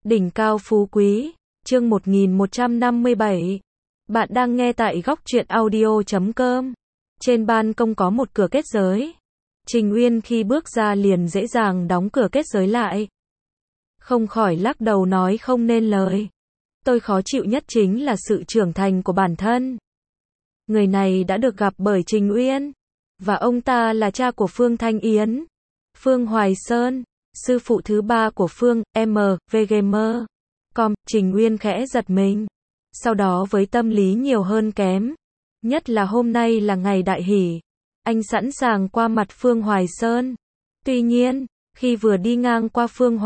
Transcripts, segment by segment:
Đỉnh cao phú quý, chương 1157. Bạn đang nghe tại góc truyện audio.com. Trên ban công có một cửa kết giới. Trình Uyên khi bước ra liền dễ dàng đóng cửa kết giới lại. Không khỏi lắc đầu nói không nên lời. Tôi khó chịu nhất chính là sự trưởng thành của bản thân. Người này đã được gặp bởi Trình Uyên, và ông ta là cha của Phương Thanh Yến, Phương Hoài Sơn, sư phụ thứ ba của Phương, M.V.G.M. Trình Uyên khẽ giật mình. Sau đó với tâm lý nhiều hơn kém, nhất là hôm nay là ngày đại hỷ, anh sẵn sàng qua mặt Phương Hoài Sơn. Tuy nhiên, khi vừa đi ngang qua Phương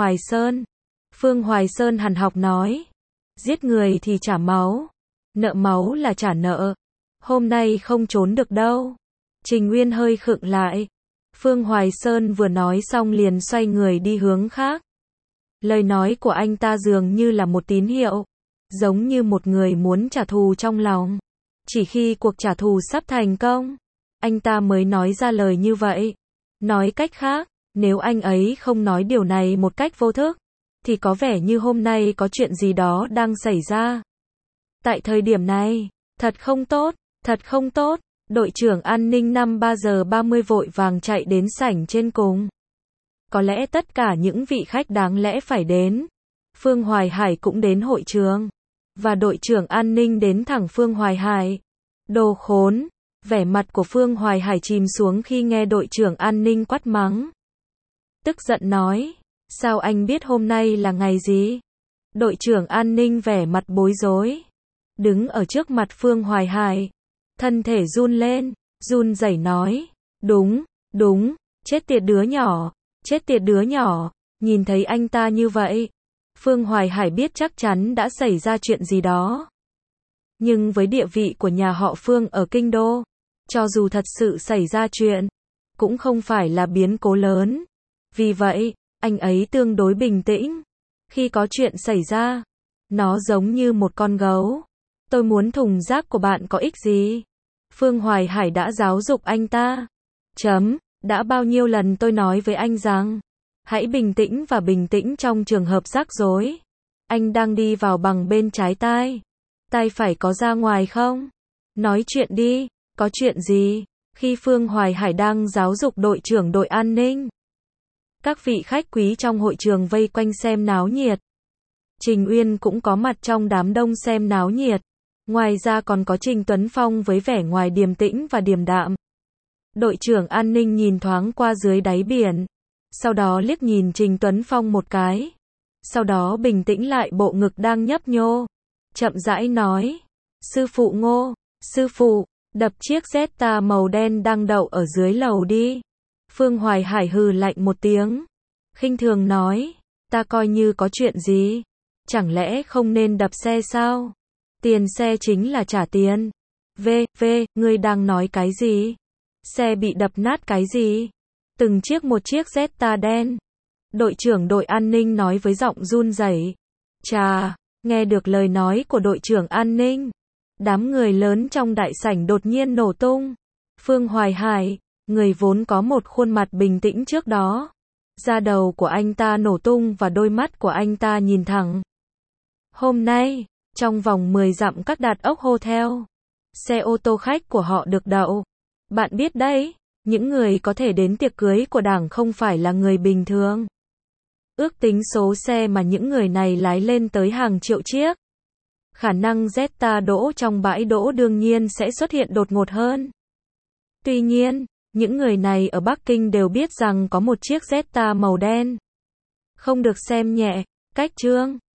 Hoài Sơn hằn học nói, giết người thì trả máu, nợ máu là trả nợ, hôm nay không trốn được đâu. Trình Uyên hơi khựng lại. Phương Hoài Sơn vừa nói xong liền xoay người đi hướng khác. Lời nói của anh ta dường như là một tín hiệu, giống như một người muốn trả thù trong lòng. Chỉ khi cuộc trả thù sắp thành công, anh ta mới nói ra lời như vậy. Nói cách khác, nếu anh ấy không nói điều này một cách vô thức, thì có vẻ như hôm nay có chuyện gì đó đang xảy ra. Tại thời điểm này, thật không tốt. Đội trưởng an ninh 3:30 vội vàng chạy đến sảnh trên cùng. Có lẽ tất cả những vị khách đáng lẽ phải đến. Phương Hoài Hải cũng đến hội trường. Và đội trưởng an ninh đến thẳng Phương Hoài Hải. Đồ khốn! Vẻ mặt của Phương Hoài Hải chìm xuống khi nghe đội trưởng an ninh quát mắng. Tức giận nói, sao anh biết hôm nay là ngày gì? Đội trưởng an ninh vẻ mặt bối rối, đứng ở trước mặt Phương Hoài Hải. Thân thể run lên, run rẩy nói, đúng, chết tiệt đứa nhỏ, nhìn thấy anh ta như vậy. Phương Hoài Hải biết chắc chắn đã xảy ra chuyện gì đó. Nhưng với địa vị của nhà họ Phương ở Kinh Đô, cho dù thật sự xảy ra chuyện, cũng không phải là biến cố lớn. Vì vậy, anh ấy tương đối bình tĩnh. Khi có chuyện xảy ra, nó giống như một con gấu. Tôi muốn thùng rác của bạn có ích gì? Phương Hoài Hải đã giáo dục anh ta. Đã bao nhiêu lần tôi nói với anh rằng, hãy bình tĩnh và bình tĩnh trong trường hợp rắc rối. Anh đang đi vào bằng bên trái tai. Tai phải có ra ngoài không? Nói chuyện đi, có chuyện gì? Khi Phương Hoài Hải đang giáo dục đội trưởng đội an ninh, các vị khách quý trong hội trường vây quanh xem náo nhiệt. Trình Uyên cũng có mặt trong đám đông xem náo nhiệt. Ngoài ra còn có Trình Tuấn Phong với vẻ ngoài điềm tĩnh và điềm đạm. Đội trưởng an ninh nhìn thoáng qua dưới đáy biển, sau đó liếc nhìn Trình Tuấn Phong một cái. Sau đó bình tĩnh lại bộ ngực đang nhấp nhô. Chậm rãi nói, sư phụ, đập chiếc Jetta màu đen đang đậu ở dưới lầu đi. Phương Hoài Hải hừ lạnh một tiếng, khinh thường nói, ta coi như có chuyện gì? Chẳng lẽ không nên đập xe sao? Tiền xe chính là trả tiền. Ngươi đang nói cái gì? Xe bị đập nát cái gì? Từng chiếc một chiếc Jetta đen. Đội trưởng đội an ninh nói với giọng run rẩy. Chà, nghe được lời nói của đội trưởng an ninh, đám người lớn trong đại sảnh đột nhiên nổ tung. Phương Hoài Hải, người vốn có một khuôn mặt bình tĩnh trước đó, da đầu của anh ta nổ tung và đôi mắt của anh ta nhìn thẳng. Hôm nay, trong vòng 10 dặm các đạt ốc hotel, xe ô tô khách của họ được đậu. Bạn biết đấy, những người có thể đến tiệc cưới của Đảng không phải là người bình thường. Ước tính số xe mà những người này lái lên tới hàng triệu chiếc. Khả năng Jetta đỗ trong bãi đỗ đương nhiên sẽ xuất hiện đột ngột hơn. Tuy nhiên, những người này ở Bắc Kinh đều biết rằng có một chiếc Jetta màu đen. Không được xem nhẹ, cách trương.